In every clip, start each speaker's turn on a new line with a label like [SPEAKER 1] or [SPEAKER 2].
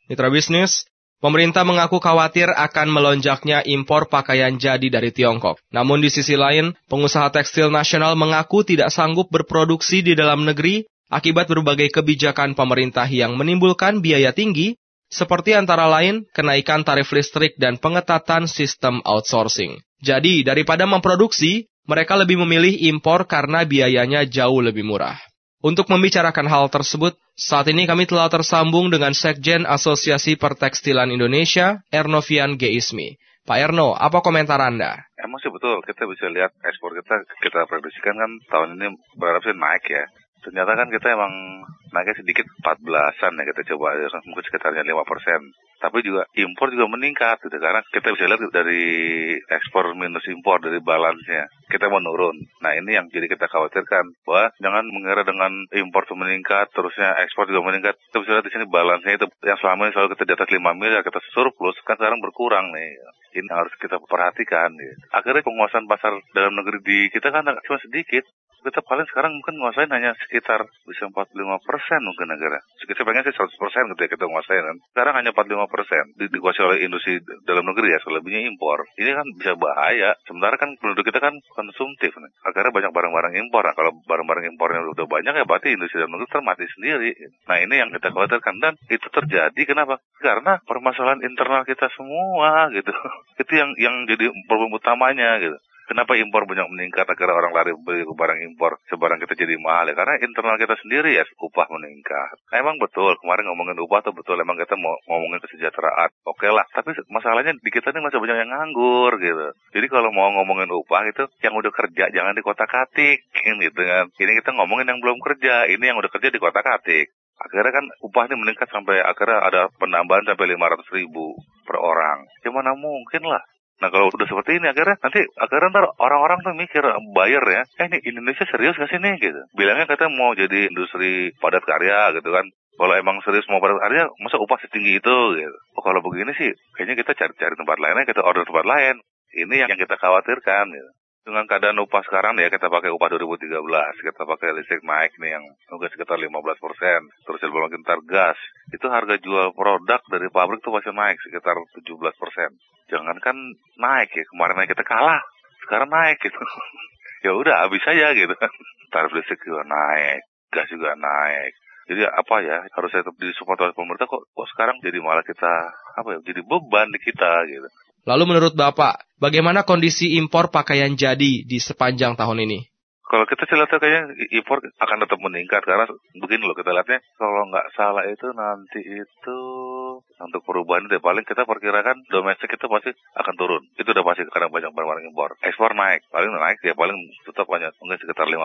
[SPEAKER 1] Mitra bisnis, pemerintah mengaku khawatir akan melonjaknya impor pakaian jadi dari Tiongkok. Namun di sisi lain, pengusaha tekstil nasional mengaku tidak sanggup berproduksi di dalam negeri akibat berbagai kebijakan pemerintah yang menimbulkan biaya tinggi, seperti antara lain kenaikan tarif listrik dan pengetatan sistem outsourcing. Jadi, daripada memproduksi, mereka lebih memilih impor karena biayanya jauh lebih murah. Untuk membicarakan hal tersebut, saat ini kami telah tersambung dengan Sekjen Asosiasi Pertekstilan Indonesia, Ernovian G. Ismi. Pak Erno, apa komentar Anda?
[SPEAKER 2] Emang sih betul, kita bisa lihat ekspor kita prediksikan kan tahun ini berharap sih naik ya. Ternyata kan kita emang naiknya sedikit 14-an ya, kita coba mungkin sekitarnya 5%. Tapi juga impor juga meningkat gitu, karena kita bisa lihat dari ekspor minus impor dari balansnya kita menurun. Nah ini yang jadi kita khawatirkan, bahwa jangan mengira dengan impor itu meningkat terusnya ekspor juga meningkat. Kita bisa lihat di sini balansnya itu yang selama ini selalu kita di atas 5 miliar, kita surplus, kan sekarang berkurang nih. Ini harus kita perhatikan gitu. Akhirnya penguasaan pasar dalam negeri di kita kan cuma sedikit. Kita paling sekarang mungkin nguasain hanya sekitar bisa 45% mungkin negara. Kita pengen sih 100% gitu ya kita nguasain kan. Sekarang hanya 45% dikuasai oleh industri dalam negeri ya, selebihnya impor. Ini kan bisa bahaya. Sementara kan penduduk kita kan konsumtif nih. Akhirnya banyak barang-barang impor. Nah, kalau barang-barang impornya udah banyak ya berarti industri dalam negeri termati sendiri. Nah ini yang kita khawatirkan, dan itu terjadi kenapa? Karena permasalahan internal kita semua gitu. Itu yang jadi problem utamanya gitu. Kenapa impor banyak meningkat, akhirnya orang lari beli barang impor, sebarang kita jadi mahal ya? Karena internal kita sendiri ya, upah meningkat. Nah, emang betul, kemarin ngomongin upah tuh betul, emang kita mau ngomongin kesejahteraan. Oke lah, tapi masalahnya di kita ini masih banyak yang nganggur gitu. Jadi kalau mau ngomongin upah itu, yang udah kerja jangan dikotak-katik gitu kan. Ini kita ngomongin yang belum kerja, ini yang udah kerja dikotak-katik. Akhirnya kan upah ini meningkat sampai akhirnya ada penambahan sampai 500.000 per orang. Ya mana mungkin lah. Nah kalau udah seperti ini akhirnya ntar orang-orang tuh mikir, buyer ya, ini Indonesia serius gak sih nih gitu. Bilangnya katanya mau jadi industri padat karya gitu kan. Kalau emang serius mau padat karya, masa upah setinggi itu gitu. Oh kalau begini sih, kayaknya kita cari tempat lain aja, kita order tempat lain. Ini yang kita khawatirkan gitu. Dengan keadaan upah sekarang ya, kita pakai upah 2013, kita pakai listrik naik nih yang mungkin sekitar 15%, terus belum lagi ntar gas, itu harga jual produk dari pabrik tuh masih naik sekitar 17%. Jangankan naik ya, kemarin kita kalah, sekarang naik gitu. Ya udah habis aja gitu kan. Tarif listrik juga naik, gas juga naik. Jadi apa ya, harus tetap disupport oleh pemerintah, kok sekarang jadi malah kita jadi beban di kita gitu.
[SPEAKER 1] Lalu menurut Bapak, bagaimana kondisi impor pakaian jadi di sepanjang tahun ini?
[SPEAKER 2] Kalau kita lihat kayaknya impor akan tetap meningkat, karena begini loh kita lihatnya, kalau nggak salah itu nanti itu untuk perubahan itu paling kita perkirakan domestik kita pasti akan turun. Itu udah pasti karena banyak barang impor. Ekspor naik, paling tetap hanya mungkin sekitar 5%.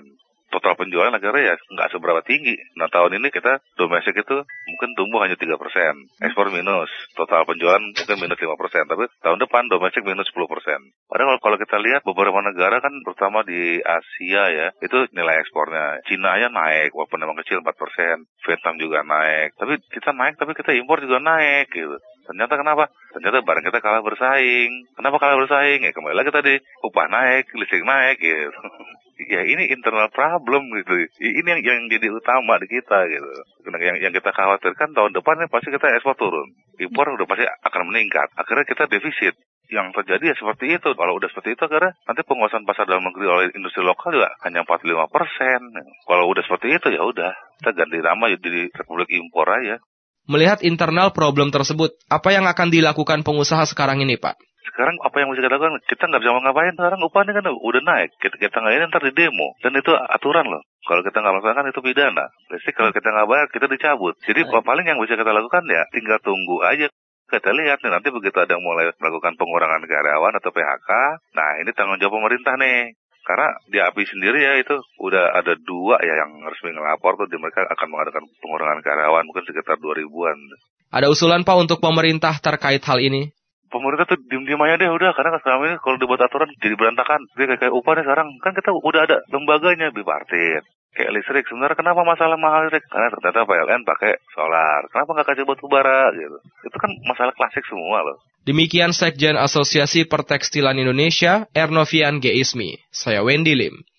[SPEAKER 2] Total penjualan akhirnya ya nggak seberapa tinggi. Nah tahun ini kita domestik itu mungkin tumbuh hanya 3%. Ekspor minus. Total penjualan mungkin minus 5%. Tapi tahun depan domestik minus 10%. Padahal kalau kita lihat beberapa negara kan, terutama di Asia ya, itu nilai ekspornya. Cina aja naik, walaupun memang kecil 4%. Vietnam juga naik. Tapi kita impor juga naik gitu. Ternyata kenapa? Ternyata barang kita kalah bersaing. Kenapa kalah bersaing? Ya kembali lagi tadi, upah naik, listrik naik gitu. Ya ini internal problem gitu. Ini yang jadi utama di kita gitu. Yang kita khawatirkan tahun depan pasti kita ekspor turun. Impor udah pasti akan meningkat. Akhirnya kita defisit. Yang terjadi ya seperti itu. Kalau udah seperti itu akhirnya nanti penguasaan pasar dalam negeri oleh industri lokal juga hanya 45%. Kalau udah seperti itu ya udah, kita ganti nama jadi Republik Impor aja.
[SPEAKER 1] Melihat internal problem tersebut, apa yang akan dilakukan pengusaha sekarang ini, Pak?
[SPEAKER 2] Sekarang apa yang bisa kita lakukan? Kita nggak bisa ngapain. Sekarang upahnya kan udah naik. Kita nggak ini ntar di demo. Dan itu aturan loh. Kalau kita nggak lakukan itu pidana. Pasti kalau kita nggak bayar kita dicabut. Jadi paling yang bisa kita lakukan ya tinggal tunggu aja. Kita lihat nih nanti begitu ada mulai melakukan pengurangan karyawan atau PHK. Nah ini tanggung jawab pemerintah nih. Karena di API sendiri ya itu udah ada 2 ya yang resmi ngelapor tuh, mereka akan mengadakan pengurangan karyawan mungkin sekitar 2.000-an.
[SPEAKER 1] Ada usulan Pak untuk pemerintah terkait hal ini?
[SPEAKER 2] Pemerintah tuh diem-diem aja deh udah, karena selama ini kalau dibuat aturan jadi berantakan. Jadi kayak upah nih sekarang kan kita udah ada lembaganya bipartit. Kayak listrik, sebenarnya kenapa masalah mahal listrik? Karena ternyata PLN pakai solar. Kenapa nggak kasih batu bara gitu? Itu kan masalah klasik semua loh.
[SPEAKER 1] Demikian Sekjen Asosiasi Pertekstilan Indonesia, Ernovian G. Ismi. Saya Wendy Lim.